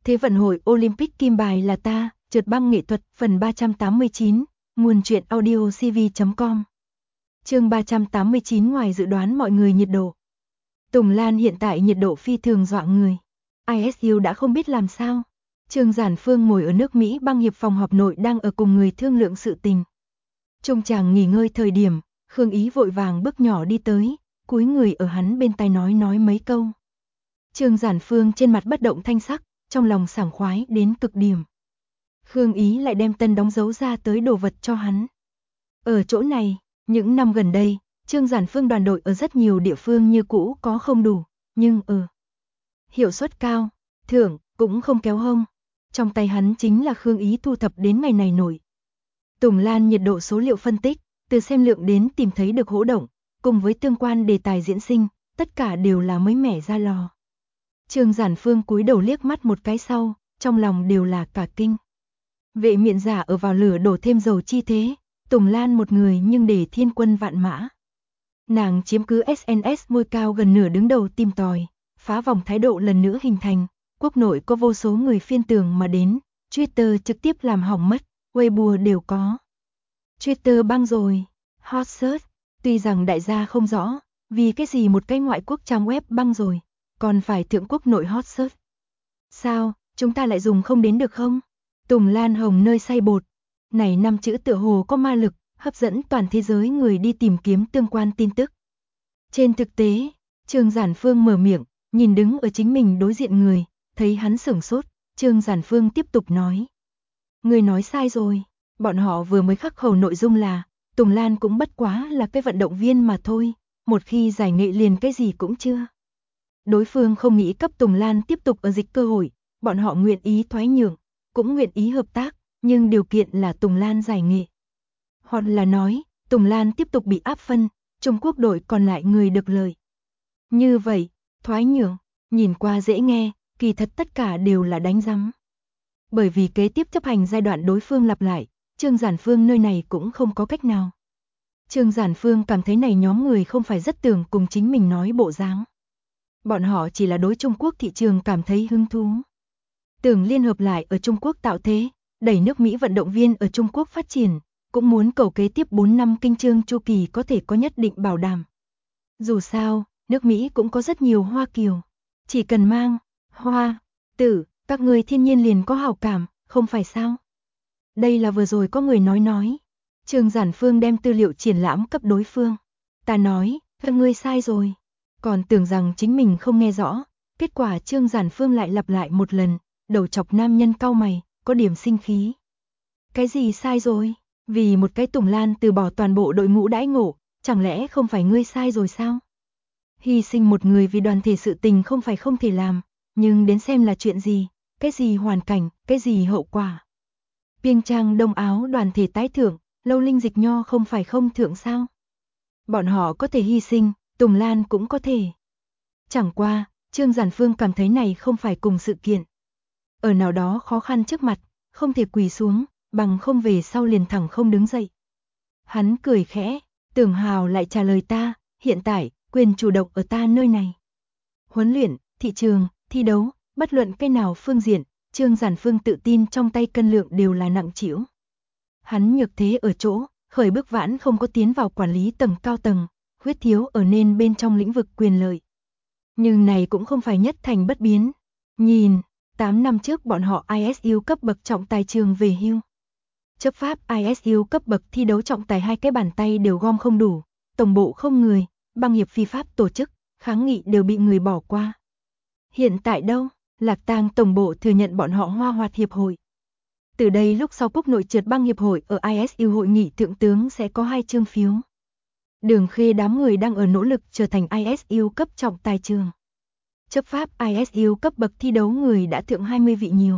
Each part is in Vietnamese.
Thế vận hội Olympic kim bài là ta, trượt băng nghệ thuật phần 389, nguồn truyện audio cv.com. Chương 389 ngoài dự đoán mọi người nhiệt độ. Tùng Lan hiện tại nhiệt độ phi thường dọa người. ISU đã không biết làm sao. Trương Giản Phương ngồi ở nước Mỹ băng hiệp phòng họp nội đang ở cùng người thương lượng sự tình. Trong chàng nghỉ ngơi thời điểm, Khương Ý vội vàng bước nhỏ đi tới, cúi người ở hắn bên tai nói mấy câu. Trương Giản Phương trên mặt bất động thanh sắc, trong lòng sảng khoái đến cực điểm. Khương Ý lại đem tân đóng dấu ra tới đồ vật cho hắn. Ở chỗ này, những năm gần đây, Trương Giản Phương đoàn đội ở rất nhiều địa phương như cũ có không đủ, nhưng hiệu suất cao, thưởng cũng không kéo hông. Trong tay hắn chính là Khương Ý thu thập đến ngày này nổi. Tùng Lan nhiệt độ số liệu phân tích, từ xem lượng đến tìm thấy được hỗ động, cùng với tương quan đề tài diễn sinh, tất cả đều là mới mẻ ra lò. Trương Giản Phương cúi đầu liếc mắt một cái sau, trong lòng đều là cả kinh. Vệ miện giả ở vào lửa đổ thêm dầu chi thế, Tùng Lan một người nhưng để thiên quân vạn mã. Nàng chiếm cứ SNS ngôi cao gần nửa đứng đầu tìm tòi, phá vòng thái độ lần nữa hình thành, quốc nội có vô số người phiên tường mà đến, Twitter trực tiếp làm hỏng mất, Weibo đều có. Twitter băng rồi, hot search, tuy rằng đại gia không rõ, vì cái gì một cái ngoại quốc trang web băng rồi, còn phải thượng quốc nội hot search. Sao, chúng ta lại dùng không đến được không? Tùng Lan hồng nơi xay bột, này 5 chữ tựa hồ có ma lực, hấp dẫn toàn thế giới người đi tìm kiếm tương quan tin tức. Trên thực tế, Trương Giản Phương mở miệng, nhìn đứng ở chính mình đối diện người, thấy hắn sửng sốt, Trương Giản Phương tiếp tục nói. Người nói sai rồi, bọn họ vừa mới khắc khẩu nội dung là, Tùng Lan cũng bất quá là cái vận động viên mà thôi, một khi giải nghệ liền cái gì cũng chưa. Đối phương không nghĩ cấp Tùng Lan tiếp tục ở dịch cơ hội, bọn họ nguyện ý thoái nhượng, cũng nguyện ý hợp tác, nhưng điều kiện là Tùng Lan giải nghệ. Hoặc là nói, Tùng Lan tiếp tục bị áp phân, Trung Quốc đội còn lại người được lợi. Như vậy, thoái nhượng, nhìn qua dễ nghe, kỳ thật tất cả đều là đánh rắm. Bởi vì kế tiếp chấp hành giai đoạn đối phương lặp lại, Trương Giản Phương nơi này cũng không có cách nào. Trương Giản Phương cảm thấy này nhóm người không phải rất tưởng cùng chính mình nói bộ dáng. Bọn họ chỉ là đối Trung Quốc thị trường cảm thấy hứng thú. Tưởng liên hợp lại ở Trung Quốc tạo thế, đẩy nước Mỹ vận động viên ở Trung Quốc phát triển, cũng muốn cầu kế tiếp 4 năm kinh chương chu kỳ có thể có nhất định bảo đảm. Dù sao, nước Mỹ cũng có rất nhiều hoa kiều. Chỉ cần mang, hoa, tử, các người thiên nhiên liền có hảo cảm, không phải sao? Đây là vừa rồi có người nói. Trương Giản Phương đem tư liệu triển lãm cấp đối phương. Ta nói, các ngươi sai rồi. Còn tưởng rằng chính mình không nghe rõ, kết quả Trương Giản Phương lại lặp lại một lần, đầu chọc nam nhân cau mày, có điểm sinh khí. Cái gì sai rồi? Vì một cái Tùng Lan từ bỏ toàn bộ đội ngũ đãi ngộ, chẳng lẽ không phải ngươi sai rồi sao? Hy sinh một người vì đoàn thể sự tình không phải không thể làm, nhưng đến xem là chuyện gì, cái gì hoàn cảnh, cái gì hậu quả. Piêng trang đông áo đoàn thể tái thưởng, Lâu Linh Dịch Nho không phải không thưởng sao? Bọn họ có thể hy sinh, Tùng Lan cũng có thể. Chẳng qua, Trương Giản Phương cảm thấy này không phải cùng sự kiện. Ở nào đó khó khăn trước mặt, không thể quỳ xuống, bằng không về sau liền thẳng không đứng dậy. Hắn cười khẽ, Tưởng Hào lại trả lời ta, hiện tại, quyền chủ động ở ta nơi này. Huấn luyện, thị trường, thi đấu, bất luận cái nào phương diện, Trương Giản Phương tự tin trong tay cân lượng đều là nặng trĩu. Hắn nhược thế ở chỗ, khởi bước vãn không có tiến vào quản lý tầng cao tầng, khuyết thiếu ở nên bên trong lĩnh vực quyền lợi. Nhưng này cũng không phải nhất thành bất biến. Nhìn, 8 năm trước bọn họ ISU cấp bậc trọng tài trường về hưu. Chấp pháp ISU cấp bậc thi đấu trọng tài hai cái bàn tay đều gom không đủ, tổng bộ không người, băng hiệp phi pháp tổ chức, kháng nghị đều bị người bỏ qua. Hiện tại đâu, Lạc Tang tổng bộ thừa nhận bọn họ Hoa Hoạt hiệp hội. Từ đây lúc sau quốc nội trượt băng hiệp hội ở ISU hội nghị thượng tướng sẽ có 2 chương phiếu. Đường Khê đám người đang ở nỗ lực trở thành ISU cấp trọng tài trường. Chấp pháp ISU cấp bậc thi đấu người đã thượng 20 vị nhiều.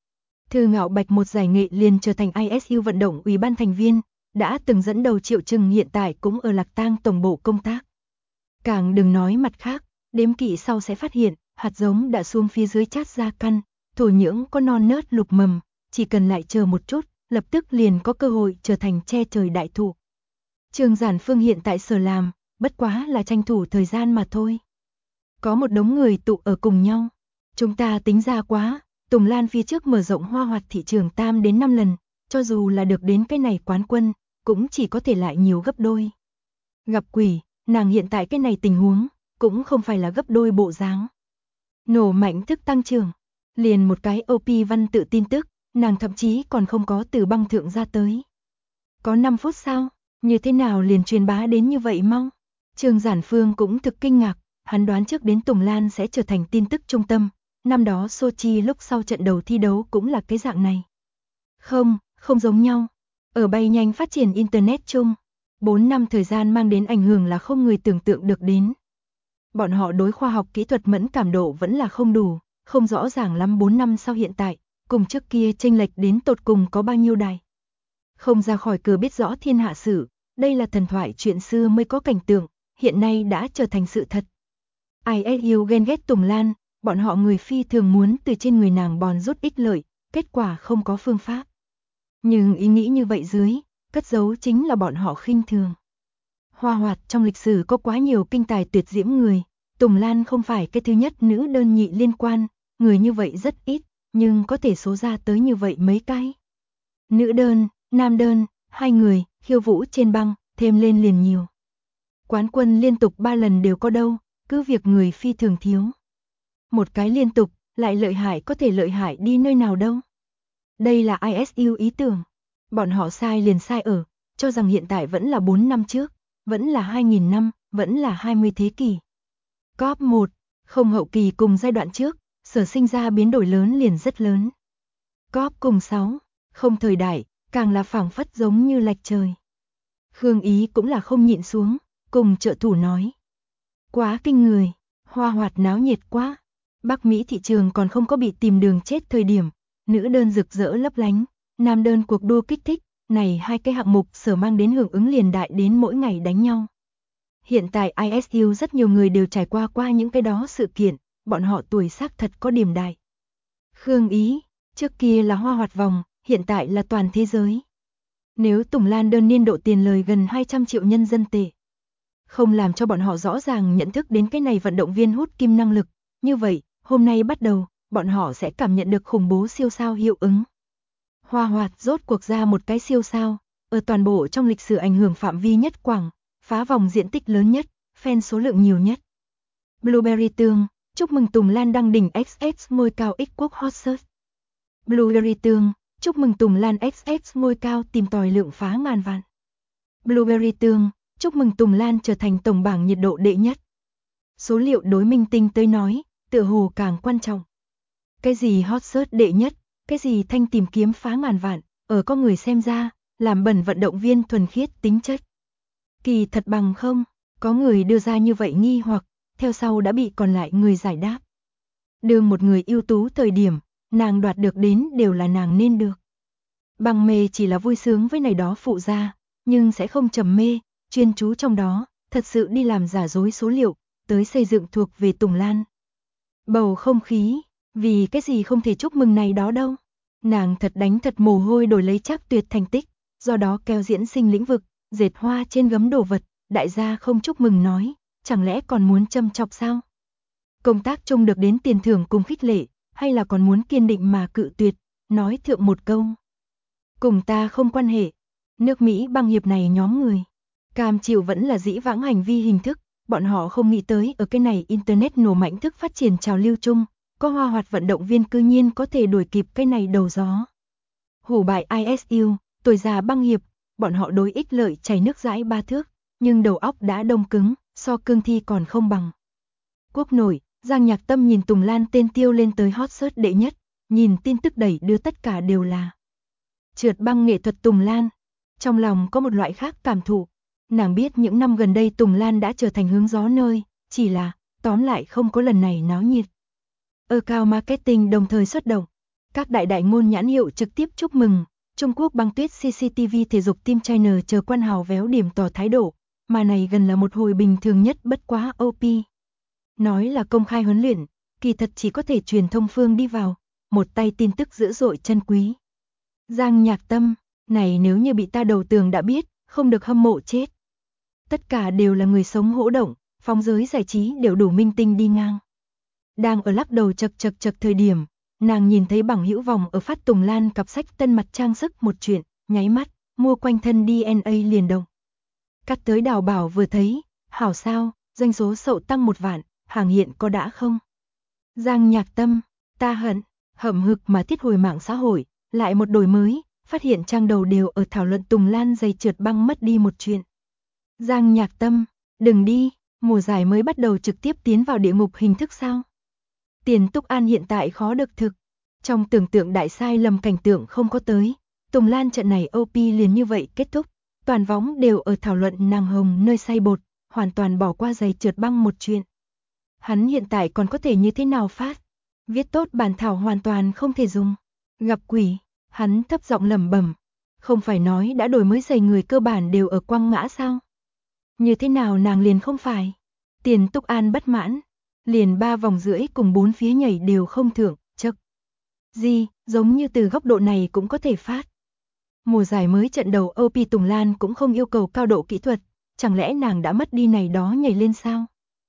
Thư Ngạo Bạch một giải nghệ liền trở thành ISU vận động ủy ban thành viên, đã từng dẫn đầu Triệu Trừng hiện tại cũng ở Lạc Tang tổng bộ công tác. Càng đừng nói mặt khác, đếm kỹ sau sẽ phát hiện, hạt giống đã xuống phía dưới chát ra căn, thổ nhưỡng có non nớt lục mầm, chỉ cần lại chờ một chút, lập tức liền có cơ hội trở thành che trời đại thụ. Trương Giản Phương hiện tại sở làm, bất quá là tranh thủ thời gian mà thôi. Có một đống người tụ ở cùng nhau. Chúng ta tính ra quá, Tùng Lan phía trước mở rộng hoa hoạt thị trường 3 đến 5 lần, cho dù là được đến cái này quán quân, cũng chỉ có thể lại nhiều gấp đôi. Gặp quỷ, nàng hiện tại cái này tình huống, cũng không phải là gấp đôi bộ dáng. Nổ mạnh thức tăng trưởng, liền một cái OP văn tự tin tức, nàng thậm chí còn không có từ băng thượng ra tới. Có 5 phút sau, như thế nào liền truyền bá đến như vậy mau? Trương Giản Phương cũng thực kinh ngạc, hắn đoán trước đến Tùng Lan sẽ trở thành tin tức trung tâm, năm đó Sochi lúc sau trận đầu thi đấu cũng là cái dạng này. Không giống nhau. Ở bay nhanh phát triển Internet chung, 4 năm thời gian mang đến ảnh hưởng là không người tưởng tượng được đến. Bọn họ đối khoa học kỹ thuật mẫn cảm độ vẫn là không đủ, không rõ ràng lắm 4 năm sau hiện tại, cùng trước kia chênh lệch đến tột cùng có bao nhiêu đài. Không ra khỏi cửa biết rõ thiên hạ sự, đây là thần thoại chuyện xưa mới có cảnh tượng, hiện nay đã trở thành sự thật. ISU ghen ghét Tùng Lan, bọn họ người phi thường muốn từ trên người nàng bòn rút ích lợi, kết quả không có phương pháp. Nhưng ý nghĩ như vậy dưới, cất giấu chính là bọn họ khinh thường. Hoa hoạt trong lịch sử có quá nhiều kinh tài tuyệt diễm người, Tùng Lan không phải cái thứ nhất nữ đơn nhị liên quan, người như vậy rất ít, nhưng có thể số ra tới như vậy mấy cái. Nữ đơn, nam đơn, 2 người, khiêu vũ trên băng, thêm lên liền nhiều. Quán quân liên tục 3 lần đều có đâu, cứ việc người phi thường thiếu. Một cái liên tục, lại lợi hại có thể lợi hại đi nơi nào đâu. Đây là ISU ý tưởng. Bọn họ sai liền sai ở, cho rằng hiện tại vẫn là 4 năm trước, vẫn là 2000 năm, vẫn là 20 thế kỷ. Top 1, không hậu kỳ cùng giai đoạn trước, sở sinh ra biến đổi lớn liền rất lớn. Top cùng 6, không thời đại, càng là phảng phất giống như lệch trời. Khương Ý cũng là không nhịn xuống, cùng trợ thủ nói. Quá kinh người, hoa hoạt náo nhiệt quá. Bắc Mỹ thị trường còn không có bị tìm đường chết thời điểm, nữ đơn rực rỡ lấp lánh, nam đơn cuộc đua kích thích, này hai cái hạng mục sở mang đến hưởng ứng liền đại đến mỗi ngày đánh nhau. Hiện tại ISU rất nhiều người đều trải qua những cái đó sự kiện, bọn họ tuổi xác thật có điểm đại. Khương Ý, trước kia là hoa hoạt vòng, hiện tại là toàn thế giới. Nếu Tùng Lan đơn niên độ tiền lời gần 200 triệu nhân dân tệ, không làm cho bọn họ rõ ràng nhận thức đến cái này vận động viên hút kim năng lực, như vậy, hôm nay bắt đầu, bọn họ sẽ cảm nhận được khủng bố siêu sao hiệu ứng. Hoa hoạt rốt cuộc ra một cái siêu sao, ở toàn bộ trong lịch sử ảnh hưởng phạm vi nhất quảng, phá vòng diện tích lớn nhất, fan số lượng nhiều nhất. Blueberry Tương, chúc mừng Tùng Lan đăng đỉnh XX ngôi cao X quốc hot search. Blueberry Tương, chúc mừng Tùng Lan XX ngôi cao tìm tòi lượng phá ngàn vạn. Blueberry Tương, chúc mừng Tùng Lan trở thành tổng bảng nhiệt độ đệ nhất. Số liệu đối minh tinh tới nói, tựa hồ càng quan trọng. Cái gì hot search đệ nhất, cái gì thanh tìm kiếm phá ngàn vạn, ở có người xem ra, làm bẩn vận động viên thuần khiết tính chất. Kỳ thật bằng không, có người đưa ra như vậy nghi hoặc, theo sau đã bị còn lại người giải đáp. Đương một người ưu tú thời điểm, nàng đoạt được đến đều là nàng nên được. Bằng mê chỉ là vui sướng với này đó phụ ra, nhưng sẽ không trầm mê, chuyên chú trong đó, thật sự đi làm giả dối số liệu, tới xây dựng thuộc về Tùng Lan. Bầu không khí, vì cái gì không thể chúc mừng này đó đâu. Nàng thật đánh thật mồ hôi đổi lấy chắc tuyệt thành tích, do đó keo diễn sinh lĩnh vực, dệt hoa trên gấm đồ vật, đại gia không chúc mừng nói, chẳng lẽ còn muốn châm chọc sao? Công tác chung được đến tiền thưởng cùng khích lệ, hay là còn muốn kiên định mà cự tuyệt, nói thượng một câu. Cùng ta không quan hệ, nước Mỹ băng hiệp này nhóm người. Cam chịu vẫn là dĩ vãng hành vi hình thức, bọn họ không nghĩ tới ở cái này Internet nổ mạnh thức phát triển trào lưu chung, có hoa hoạt vận động viên cư nhiên có thể đuổi kịp cái này đầu gió. Hủ bại ISU, tuổi già băng hiệp, bọn họ đối ích lợi chảy nước dãi 3 thước, nhưng đầu óc đã đông cứng, so cương thi còn không bằng. Quốc nội, Giang Nhạc Tâm nhìn Tùng Lan tên tiêu lên tới hot search đệ nhất, nhìn tin tức đẩy đưa tất cả đều là trượt băng nghệ thuật Tùng Lan. Trong lòng có một loại khác cảm thụ, nàng biết những năm gần đây Tùng Lan đã trở thành hướng gió nơi, chỉ là, tóm lại không có lần này náo nhiệt. Cao Marketing đồng thời xuất động, các đại ngôn nhãn hiệu trực tiếp chúc mừng, Trung Quốc băng tuyết CCTV thể dục Team China chờ quan hào véo điểm tỏ thái độ, mà này gần là một hồi bình thường nhất bất quá OP. Nói là công khai huấn luyện, kỳ thật chỉ có thể truyền thông phương đi vào, một tay tin tức dữ dội chân quý. Giang Nhạc Tâm, này nếu như bị ta đầu tường đã biết, không được hâm mộ chết. Tất cả đều là người sống hỗ động, phóng giới giải trí đều đủ minh tinh đi ngang. Đang ở lắc đầu chật thời điểm, nàng nhìn thấy bằng hữu vòng ở phát Tùng Lan cặp sách tân mặt trang sức một chuyện, nháy mắt, mua quanh thân DNA liền động. Cắt tới Đào Bảo vừa thấy, hảo sao, doanh số sậu tăng 1 vạn, hàng hiện có đã không? Giang Nhạc Tâm, ta hậm hực mà thiết hồi mạng xã hội, lại một đổi mới, phát hiện trang đầu đều ở thảo luận Tùng Lan giày trượt băng mất đi một chuyện. Giang Nhạc Tâm, đừng đi, mùa giải mới bắt đầu trực tiếp tiến vào địa ngục hình thức sao? Tiền Túc An hiện tại khó được thực, trong tưởng tượng đại sai lầm cảnh tượng không có tới, Tùng Lan trận này OP liền như vậy kết thúc, toàn võng đều ở thảo luận nàng hồng nơi xay bột, hoàn toàn bỏ qua giày trượt băng một chuyện. Hắn hiện tại còn có thể như thế nào phát? Viết tốt bản thảo hoàn toàn không thể dùng. Gặp quỷ, hắn thấp giọng lẩm bẩm, không phải nói đã đổi mới giày người cơ bản đều ở quăng ngã sao? Như thế nào nàng liền không phải? Tiền Túc An bất mãn, liền 3 vòng rưỡi cùng 4 phía nhảy đều không thưởng, chậc. Gì, giống như từ góc độ này cũng có thể phát. Mùa giải mới trận đầu OP Tùng Lan cũng không yêu cầu cao độ kỹ thuật, chẳng lẽ nàng đã mất đi này đó nhảy lên sao?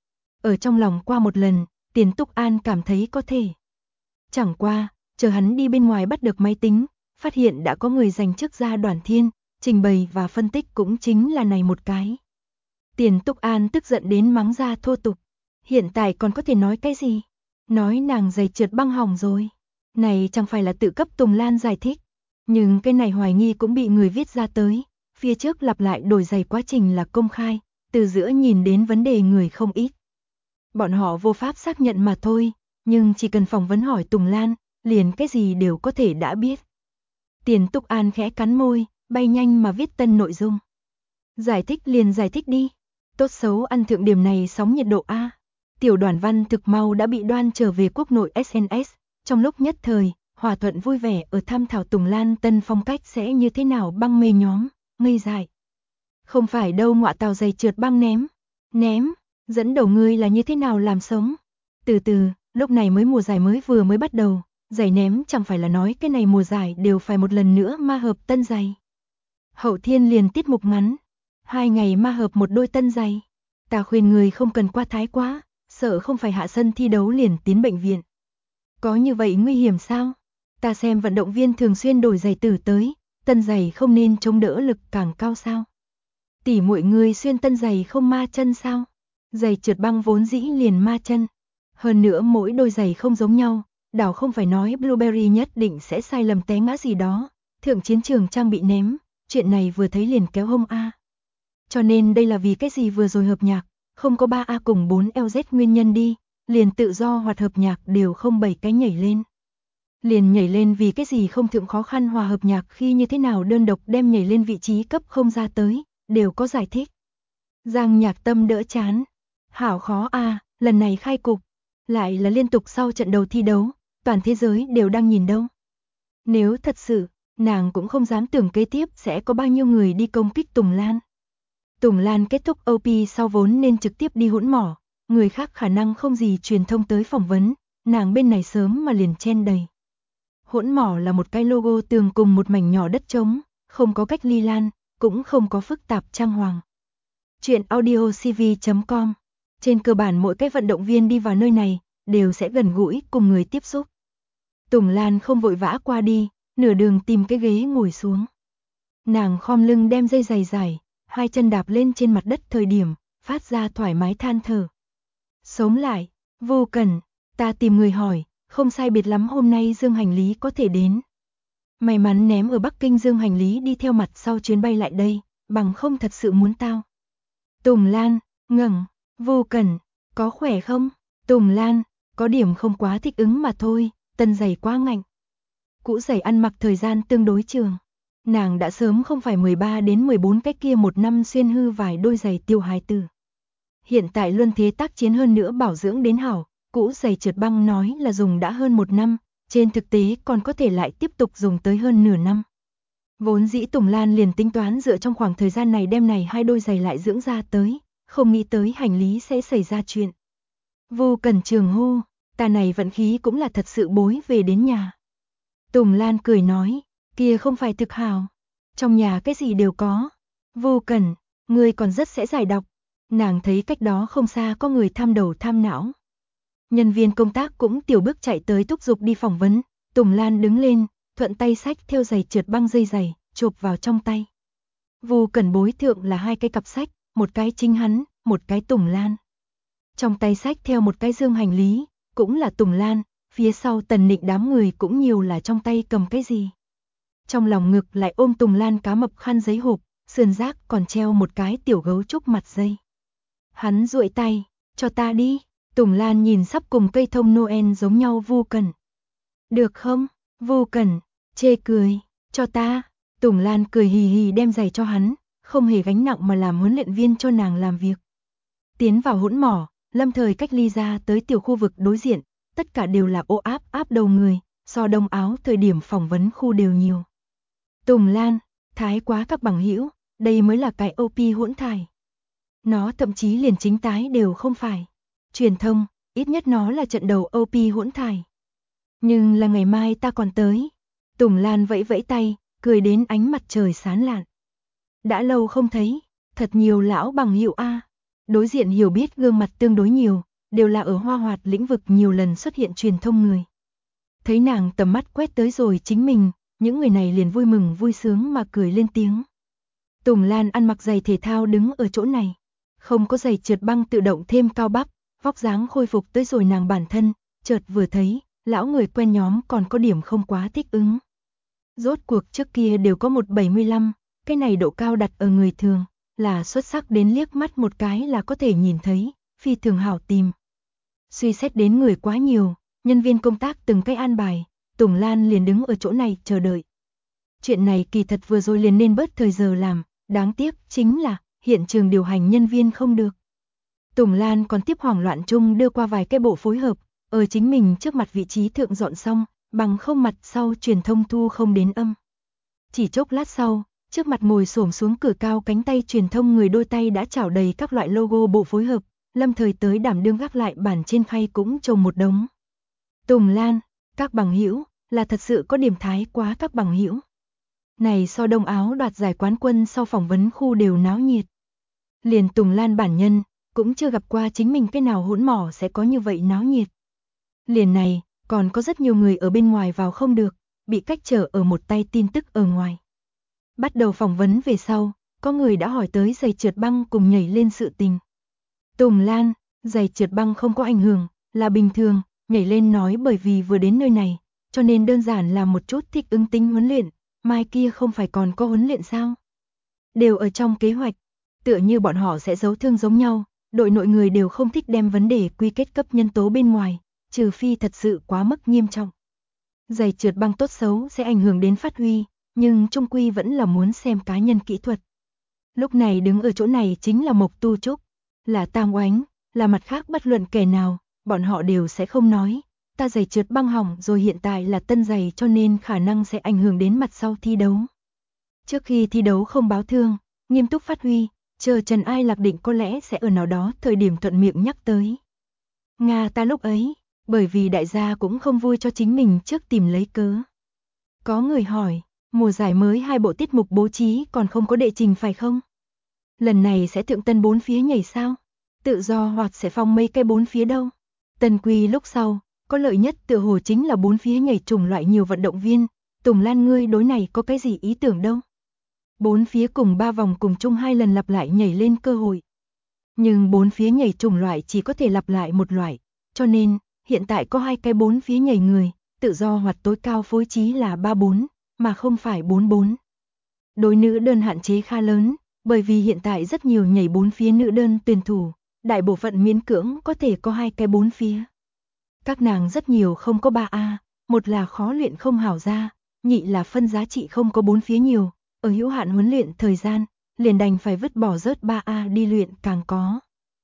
Ở trong lòng qua một lần, Tiền Túc An cảm thấy có thể. Chẳng qua, chờ hắn đi bên ngoài bắt được máy tính, phát hiện đã có người giành chức ra Đoàn Thiên, trình bày và phân tích cũng chính là này một cái. Tiền Túc An tức giận đến mắng ra thô tục. Hiện tại còn có thể nói cái gì? Nói nàng giày trượt băng hỏng rồi. Này chẳng phải là tự cấp Tùng Lan giải thích. Nhưng cái này hoài nghi cũng bị người viết ra tới. Phía trước lặp lại đổi giày quá trình là công khai, từ giữa nhìn đến vấn đề người không ít. Bọn họ vô pháp xác nhận mà thôi, nhưng chỉ cần phỏng vấn hỏi Tùng Lan, liền cái gì đều có thể đã biết. Tiền Túc An khẽ cắn môi, bay nhanh mà viết tân nội dung. Giải thích liền giải thích đi. Tốt xấu ăn thượng điểm này sóng nhiệt độ A. Tiểu Đoàn Văn thực mau đã bị đoan trở về quốc nội SNS. Trong lúc nhất thời, hòa thuận vui vẻ ở tham thảo Tùng Lan tân phong cách sẽ như thế nào băng mê nhóm, ngây dại. Không phải đâu ngọa tàu giày trượt băng ném, dẫn đầu ngươi là như thế nào làm sống. Từ từ, lúc này mới mùa giải vừa mới bắt đầu, giày ném chẳng phải là nói cái này mùa giải đều phải một lần nữa ma hợp tân giày. Hậu Thiên liền tiết mục ngắn, 2 ngày ma hợp một đôi tân giày. Ta khuyên người không cần qua thái quá, sợ không phải hạ sân thi đấu liền tiến bệnh viện. Có như vậy nguy hiểm sao? Ta xem vận động viên thường xuyên đổi giày tử tới, tân giày không nên chống đỡ lực càng cao sao? Tỷ muội người xuyên tân giày không ma chân sao? Giày trượt băng vốn dĩ liền ma chân. Hơn nữa mỗi đôi giày không giống nhau, đảo không phải nói Blueberry nhất định sẽ sai lầm té ngã gì đó. Thượng chiến trường trang bị ném, chuyện này vừa thấy liền kéo hông A. Cho nên đây là vì cái gì vừa rồi hợp nhạc, không có 3A cùng 4LZ nguyên nhân đi, liền tự do hoặc hợp nhạc đều không 7 cái nhảy lên. Liền nhảy lên vì cái gì không thượng khó khăn hòa hợp nhạc khi như thế nào đơn độc đem nhảy lên vị trí cấp không ra tới, đều có giải thích. Giang Nhạc Tâm đỡ chán. Hảo khó a, lần này khai cục, lại là liên tục sau trận đầu thi đấu, toàn thế giới đều đang nhìn đâu. Nếu thật sự, nàng cũng không dám tưởng kế tiếp sẽ có bao nhiêu người đi công kích Tùng Lan. Tùng Lan kết thúc OP sau vốn nên trực tiếp đi hỗn mỏ, người khác khả năng không gì truyền thông tới phỏng vấn, nàng bên này sớm mà liền chen đầy. Hỗn mỏ là một cái logo tường cùng một mảnh nhỏ đất trống, không có cách ly lan, cũng không có phức tạp trang hoàng. Chuyện audiocv.com. Trên cơ bản mỗi cái vận động viên đi vào nơi này, đều sẽ gần gũi cùng người tiếp xúc. Tùng Lan không vội vã qua đi, nửa đường tìm cái ghế ngồi xuống. Nàng khom lưng đem dây giày dài, 2 chân đạp lên trên mặt đất thời điểm, phát ra thoải mái than thở. Sống lại, vô cần, ta tìm người hỏi, không sai biệt lắm hôm nay dương hành lý có thể đến. May mắn ném ở Bắc Kinh dương hành lý đi theo mặt sau chuyến bay lại đây, bằng không thật sự muốn tao. Tùng Lan, ngẩng, vô cần, có khỏe không? Tùng Lan, có điểm không quá thích ứng mà thôi, tân giày quá ngạnh. Cũ giày ăn mặc thời gian tương đối trường. Nàng đã sớm không phải 13 đến 14 cái kia một năm xuyên hư vài đôi giày tiêu hài tử. Hiện tại luân thế tác chiến hơn nữa bảo dưỡng đến hảo, cũ giày trượt băng nói là dùng đã hơn 1 năm, trên thực tế còn có thể lại tiếp tục dùng tới hơn nửa năm. Vốn dĩ Tùng Lan liền tính toán dựa trong khoảng thời gian này đem này 2 đôi giày lại dưỡng ra tới, không nghĩ tới hành lý sẽ xảy ra chuyện. Vô cần trường hô, ta này vận khí cũng là thật sự bối về đến nhà. Tùng Lan cười nói, kia không phải thực hào, trong nhà cái gì đều có. Vô cần, ngươi còn rất sẽ giải đọc. Nàng thấy cách đó không xa có người tham đầu tham não. Nhân viên công tác cũng tiểu bước chạy tới thúc giục đi phỏng vấn. Tùng Lan đứng lên, thuận tay xách theo giày trượt băng dây giày, chộp vào trong tay. Vu Cẩn bối thượng là 2 cái cặp sách, một cái chính hắn, một cái Tùng Lan. Trong tay xách theo một cái dương hành lý, cũng là Tùng Lan, phía sau Tần Nịnh đám người cũng nhiều là trong tay cầm cái gì. Trong lòng ngực lại ôm Tùng Lan cá mập khăn giấy hộp, sườn rác còn treo một cái tiểu gấu trúc mặt dây. Hắn duỗi tay, cho ta đi. Tùng Lan nhìn sắp cùng cây thông Noel giống nhau Vu Cẩn. Được không? Vu Cẩn chê cười, cho ta. Tùng Lan cười hì hì đem giày cho hắn, không hề gánh nặng mà làm huấn luyện viên cho nàng làm việc. Tiến vào hỗn mỏ, lâm thời cách ly ra tới tiểu khu vực đối diện, tất cả đều là ô áp áp đầu người, so đông áo thời điểm phỏng vấn khu đều nhiều. Tùng Lan, thái quá các bằng hữu, đây mới là cái OP hỗn thải. Nó thậm chí liền chính tái đều không phải. Truyền thông, ít nhất nó là trận đầu OP hỗn thải. Nhưng là ngày mai ta còn tới. Tùng Lan vẫy vẫy tay, cười đến ánh mặt trời sáng lạn. Đã lâu không thấy, thật nhiều lão bằng hữu a. Đối diện hiểu biết gương mặt tương đối nhiều, đều là ở hoa hoạt lĩnh vực nhiều lần xuất hiện truyền thông người. Thấy nàng tầm mắt quét tới rồi chính mình, những người này liền vui mừng vui sướng mà cười lên tiếng. Tùng Lan ăn mặc giày thể thao đứng ở chỗ này, không có giày trượt băng tự động thêm cao bắp, vóc dáng khôi phục tới rồi nàng bản thân, chợt vừa thấy, lão người quen nhóm còn có điểm không quá thích ứng. Rốt cuộc trước kia đều có 1,75, cái này độ cao đặt ở người thường, là xuất sắc đến liếc mắt một cái là có thể nhìn thấy, phi thường hảo tìm. Suy xét đến người quá nhiều, nhân viên công tác từng cái an bài, Tùng Lan liền đứng ở chỗ này chờ đợi. Chuyện này kỳ thật vừa rồi liền nên bớt thời giờ làm, đáng tiếc chính là hiện trường điều hành nhân viên không được. Tùng Lan còn tiếp hoảng loạn chung đưa qua vài cái bộ phối hợp, ở chính mình trước mặt vị trí thượng dọn xong, bằng không mặt sau truyền thông thu không đến âm. Chỉ chốc lát sau, trước mặt ngồi xổm xuống cử cao cánh tay truyền thông người đôi tay đã chảo đầy các loại logo bộ phối hợp, lâm thời tới đảm đương gác lại bản trên khay cũng trồng một đống. Tùng Lan, các bằng hữu, là thật sự có điểm thái quá các bằng hữu. Này so đông áo đoạt giải quán quân sau phỏng vấn khu đều náo nhiệt. Liền Tùng Lan bản nhân, cũng chưa gặp qua chính mình cái nào hỗn mỏ sẽ có như vậy náo nhiệt. Liền này, còn có rất nhiều người ở bên ngoài vào không được, bị cách trở ở một tay tin tức ở ngoài. Bắt đầu phỏng vấn về sau, có người đã hỏi tới giày trượt băng cùng nhảy lên sự tình. Tùng Lan, giày trượt băng không có ảnh hưởng, là bình thường, nhảy lên nói bởi vì vừa đến nơi này, cho nên đơn giản là một chút thích ứng tính huấn luyện, mai kia không phải còn có huấn luyện sao? Đều ở trong kế hoạch, tựa như bọn họ sẽ giấu thương giống nhau, đội nội người đều không thích đem vấn đề quy kết cấp nhân tố bên ngoài, trừ phi thật sự quá mức nghiêm trọng. Giày trượt băng tốt xấu sẽ ảnh hưởng đến phát huy, nhưng chung quy vẫn là muốn xem cá nhân kỹ thuật. Lúc này đứng ở chỗ này chính là Mộc Tu Trúc, là Tam Oánh, là mặt khác bất luận kẻ nào, bọn họ đều sẽ không nói, ta giày trượt băng hỏng rồi hiện tại là tân giày cho nên khả năng sẽ ảnh hưởng đến mặt sau thi đấu. Trước khi thi đấu không báo thương, nghiêm túc phát huy, chờ Trần Ai Lạc định có lẽ sẽ ở nào đó thời điểm thuận miệng nhắc tới. Nga ta lúc ấy, bởi vì đại gia cũng không vui cho chính mình trước tìm lấy cớ. Có người hỏi, mùa giải mới 2 bộ tiết mục bố trí còn không có đệ trình phải không? Lần này sẽ thượng tân 4 phía nhảy sao? Tự do hoặc sẽ phong mấy cái 4 phía đâu? Tân quy lúc sau, có lợi nhất tựa hồ chính là 4 phía nhảy chủng loại nhiều vận động viên. Tùng Lan ngươi đối này có cái gì ý tưởng đâu? 4 phía cùng 3 vòng cùng chung 2 lần lặp lại nhảy lên cơ hội. Nhưng 4 phía nhảy chủng loại chỉ có thể lặp lại một loại, cho nên hiện tại có 2 cái 4 phía nhảy người, tự do hoặc tối cao phối trí là 3-4, mà không phải 4-4. Đối nữ đơn hạn chế khá lớn, bởi vì hiện tại rất nhiều nhảy 4 phía nữ đơn tuyển thủ, đại bộ phận miễn cưỡng có thể có 2 cái 4 phía. Các nàng rất nhiều không có 3A, một là khó luyện không hảo ra, nhị là phân giá trị không có 4 phía nhiều, ở hữu hạn huấn luyện thời gian, liền đành phải vứt bỏ rớt 3A đi luyện càng có.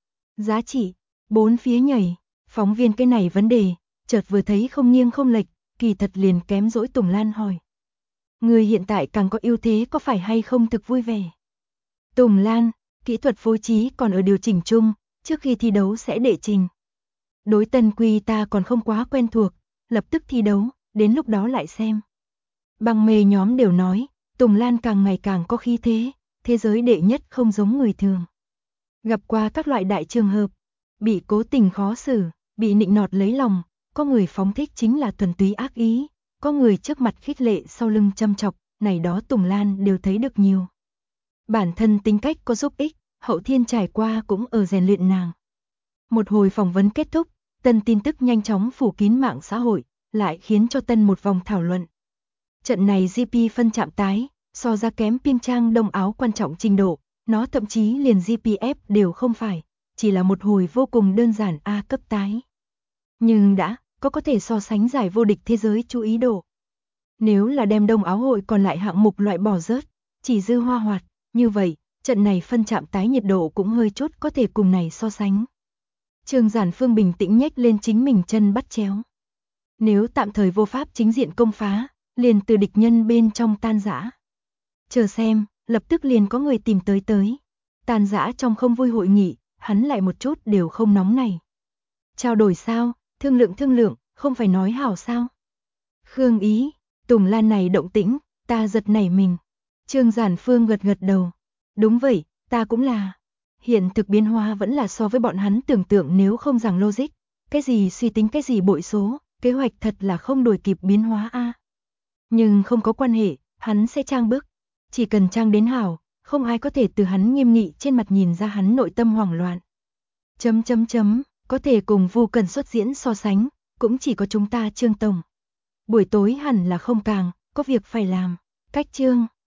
Giá trị, 4 phía nhảy, phóng viên cái này vấn đề, chợt vừa thấy không nghiêng không lệch, kỳ thật liền kém dỗi Tùng Lan hỏi. Người hiện tại càng có ưu thế có phải hay không thực vui vẻ? Tùng Lan, kỹ thuật phối trí còn ở điều chỉnh chung, trước khi thi đấu sẽ đệ trình. Đối tân quy ta còn không quá quen thuộc, lập tức thi đấu, đến lúc đó lại xem. Băng mê nhóm đều nói, Tùng Lan càng ngày càng có khí thế giới đệ nhất không giống người thường. Gặp qua các loại đại trường hợp, bị cố tình khó xử, bị nịnh nọt lấy lòng, có người phóng thích chính là thuần túy ác ý, có người trước mặt khích lệ sau lưng châm chọc, này đó Tùng Lan đều thấy được nhiều. Bản thân tính cách có giúp ích, Hậu Thiên trải qua cũng ở rèn luyện nàng. Một hồi phỏng vấn kết thúc, tân tin tức nhanh chóng phủ kín mạng xã hội, lại khiến cho tân một vòng thảo luận. Trận này GP phân chạm tái, so ra kém Pim Trang đông áo quan trọng trình độ, nó thậm chí liền GPF đều không phải, chỉ là một hồi vô cùng đơn giản A cấp tái. Nhưng đã, có thể so sánh giải vô địch thế giới chú ý độ. Nếu là đem đông áo hội còn lại hạng mục loại bỏ rớt, chỉ dư hoa hoạt, như vậy, trận này phân chạm tái nhiệt độ cũng hơi chút có thể cùng này so sánh. Trương Giản Phương bình tĩnh nhếch lên chính mình chân bắt chéo. Nếu tạm thời vô pháp chính diện công phá, liền từ địch nhân bên trong tan rã. Chờ xem, lập tức liền có người tìm tới. Tan rã trong không vui hội nghị, hắn lại một chút đều không nóng này. Trao đổi sao, thương lượng, không phải nói hảo sao. Khương Ý, Tùng Lan này động tĩnh, ta giật nảy mình. Trương Giản Phương gật đầu. Đúng vậy, ta cũng là. Hiện thực biến hóa vẫn là so với bọn hắn tưởng tượng nếu không rằng logic. Cái gì suy tính cái gì bội số, kế hoạch thật là không đuổi kịp biến hóa a. Nhưng không có quan hệ, hắn sẽ trang bức. Chỉ cần trang đến hảo, không ai có thể từ hắn nghiêm nghị trên mặt nhìn ra hắn nội tâm hoảng loạn. Có thể cùng Vu Cần xuất diễn so sánh, cũng chỉ có chúng ta Trương Tổng. Buổi tối hẳn là không càng, có việc phải làm. Cách Trương